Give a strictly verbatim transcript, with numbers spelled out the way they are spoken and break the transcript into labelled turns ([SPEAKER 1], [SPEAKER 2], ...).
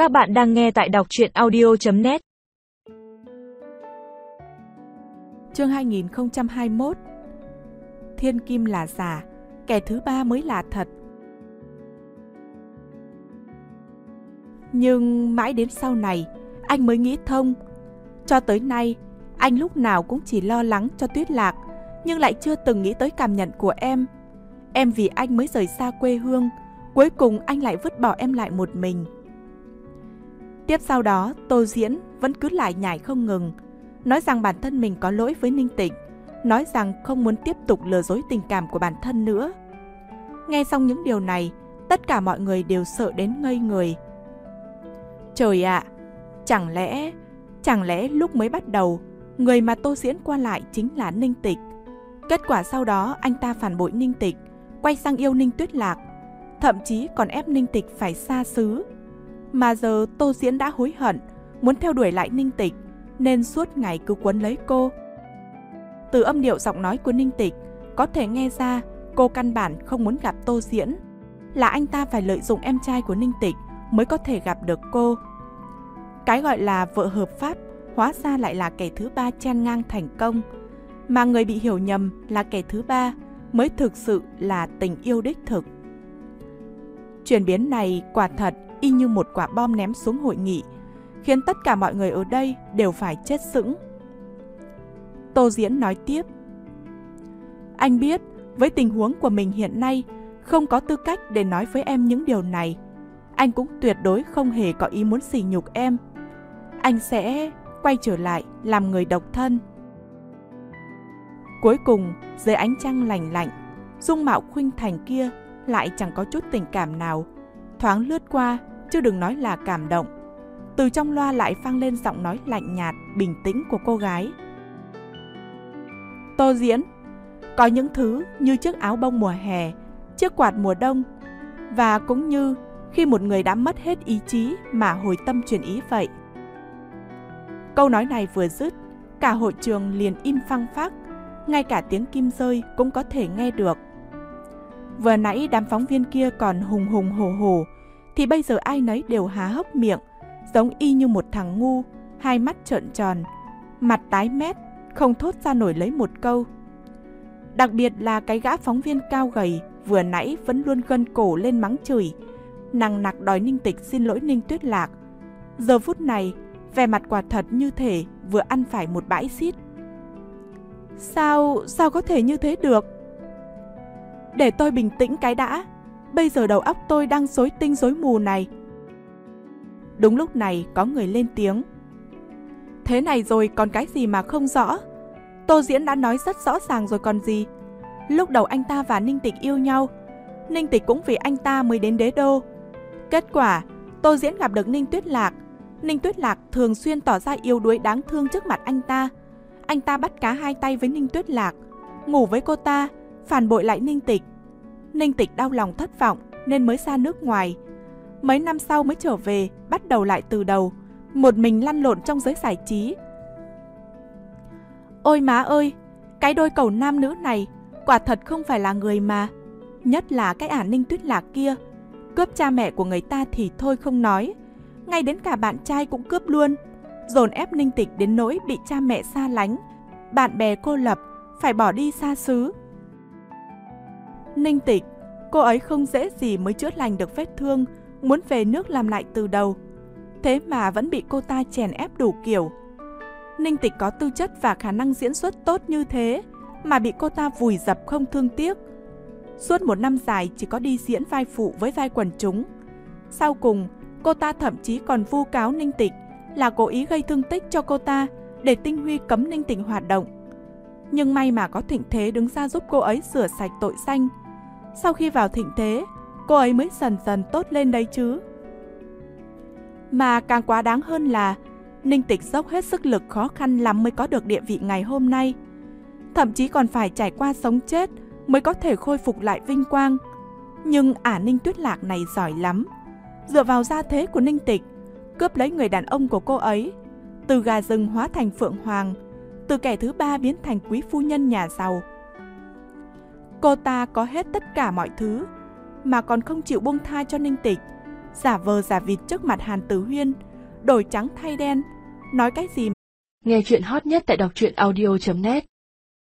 [SPEAKER 1] Các bạn đang nghe tại đọc truyện audio chấm net.
[SPEAKER 2] Chương hai nghìn không trăm hai mươi mốt. Thiên kim là giả, kẻ thứ ba mới là thật. Nhưng mãi đến sau này, anh mới nghĩ thông. Cho tới nay, anh lúc nào cũng chỉ lo lắng cho Tuyết Lạc, nhưng lại chưa từng nghĩ tới cảm nhận của em. Em vì anh mới rời xa quê hương, cuối cùng anh lại vứt bỏ em lại một mình. Tiếp sau đó, Tô Diễn vẫn cứ lại nhải không ngừng, nói rằng bản thân mình có lỗi với Ninh Tịch, nói rằng không muốn tiếp tục lừa dối tình cảm của bản thân nữa. Nghe xong những điều này, tất cả mọi người đều sợ đến ngây người. Trời ạ, à, chẳng lẽ, chẳng lẽ lúc mới bắt đầu, người mà Tô Diễn qua lại chính là Ninh Tịch. Kết quả sau đó anh ta phản bội Ninh Tịch, quay sang yêu Ninh Tuyết Lạc, thậm chí còn ép Ninh Tịch phải xa xứ. Mà giờ Tô Diễn đã hối hận, muốn theo đuổi lại Ninh Tịch, nên suốt ngày cứ quấn lấy cô. Từ âm điệu giọng nói của Ninh Tịch, có thể nghe ra cô căn bản không muốn gặp Tô Diễn, là anh ta phải lợi dụng em trai của Ninh Tịch mới có thể gặp được cô. Cái gọi là vợ hợp pháp hóa ra lại là kẻ thứ ba chen ngang thành công, mà người bị hiểu nhầm là kẻ thứ ba mới thực sự là tình yêu đích thực. Chuyển biến này quả thật y như một quả bom ném xuống hội nghị, khiến tất cả mọi người ở đây đều phải chết sững. Tô Diễn nói tiếp: Anh biết với tình huống của mình hiện nay không có tư cách để nói với em những điều này. Anh cũng tuyệt đối không hề có ý muốn sỉ nhục em. Anh sẽ quay trở lại làm người độc thân. Cuối cùng, dưới ánh trăng lành lạnh, dung mạo khuynh thành kia lại chẳng có chút tình cảm nào, thoáng lướt qua, chứ đừng nói là cảm động. Từ trong loa lại vang lên giọng nói lạnh nhạt, bình tĩnh của cô gái. Tô Diễn, có những thứ như chiếc áo bông mùa hè, chiếc quạt mùa đông, và cũng như khi một người đã mất hết ý chí mà hồi tâm chuyển ý vậy. Câu nói này vừa dứt, cả hội trường liền im phăng phắc, ngay cả tiếng kim rơi cũng có thể nghe được. Vừa nãy đám phóng viên kia còn hùng hùng hổ hổ, thì bây giờ ai nấy đều há hốc miệng, giống y như một thằng ngu, hai mắt trợn tròn, mặt tái mét, không thốt ra nổi lấy một câu. Đặc biệt là cái gã phóng viên cao gầy vừa nãy vẫn luôn gân cổ lên mắng chửi, nằng nặc đòi Ninh Tịch xin lỗi Ninh Tuyết Lạc. Giờ phút này, vẻ mặt quả thật như thể vừa ăn phải một bãi xít. Sao, sao có thể như thế được? Để tôi bình tĩnh cái đã, bây giờ đầu óc tôi đang rối tinh rối mù này. Đúng lúc này có người lên tiếng. Thế này rồi còn cái gì mà không rõ? Tô Diễn đã nói rất rõ ràng rồi còn gì. Lúc đầu anh ta và Ninh Tịch yêu nhau, Ninh Tịch cũng vì anh ta mới đến đế đô. Kết quả, Tô Diễn gặp được Ninh Tuyết Lạc. Ninh Tuyết Lạc thường xuyên tỏ ra yếu đuối đáng thương trước mặt anh ta. Anh ta bắt cá hai tay với Ninh Tuyết Lạc, ngủ với cô ta, phản bội lại Ninh Tịch. Ninh Tịch đau lòng thất vọng nên mới ra nước ngoài. Mấy năm sau mới trở về, bắt đầu lại từ đầu, một mình lăn lộn trong giới giải trí. Ôi má ơi, cái đôi cầu nam nữ này quả thật không phải là người mà. Nhất là cái ả Ninh Tuyết Lạc kia, cướp cha mẹ của người ta thì thôi không nói, ngay đến cả bạn trai cũng cướp luôn, dồn ép Ninh Tịch đến nỗi bị cha mẹ xa lánh, bạn bè cô lập, phải bỏ đi xa xứ. Ninh Tịch, cô ấy không dễ gì mới chữa lành được vết thương, muốn về nước làm lại từ đầu. Thế mà vẫn bị cô ta chèn ép đủ kiểu. Ninh Tịch có tư chất và khả năng diễn xuất tốt như thế mà bị cô ta vùi dập không thương tiếc. Suốt một năm dài chỉ có đi diễn vai phụ với vai quần chúng. Sau cùng, cô ta thậm chí còn vu cáo Ninh Tịch là cố ý gây thương tích cho cô ta để Tinh Huy cấm Ninh Tịch hoạt động. Nhưng may mà có Thịnh Thế đứng ra giúp cô ấy rửa sạch tội danh. Sau khi vào Thịnh Thế, cô ấy mới dần dần tốt lên đấy chứ. Mà càng quá đáng hơn là Ninh Tịch dốc hết sức lực khó khăn lắm mới có được địa vị ngày hôm nay. Thậm chí còn phải trải qua sống chết mới có thể khôi phục lại vinh quang. Nhưng ả Ninh Tuyết Lạc này giỏi lắm. Dựa vào gia thế của Ninh Tịch, cướp lấy người đàn ông của cô ấy, từ gà rừng hóa thành phượng hoàng, từ kẻ thứ ba biến thành quý phu nhân nhà giàu. Cô ta có hết tất cả mọi thứ mà còn không chịu buông tha cho Ninh Tịch, giả vờ giả vịt trước mặt Hàn Tử Huyên, đổi trắng thay đen, nói cái gì.
[SPEAKER 1] Nghe chuyện hot nhất tại đọc truyện audio chấm net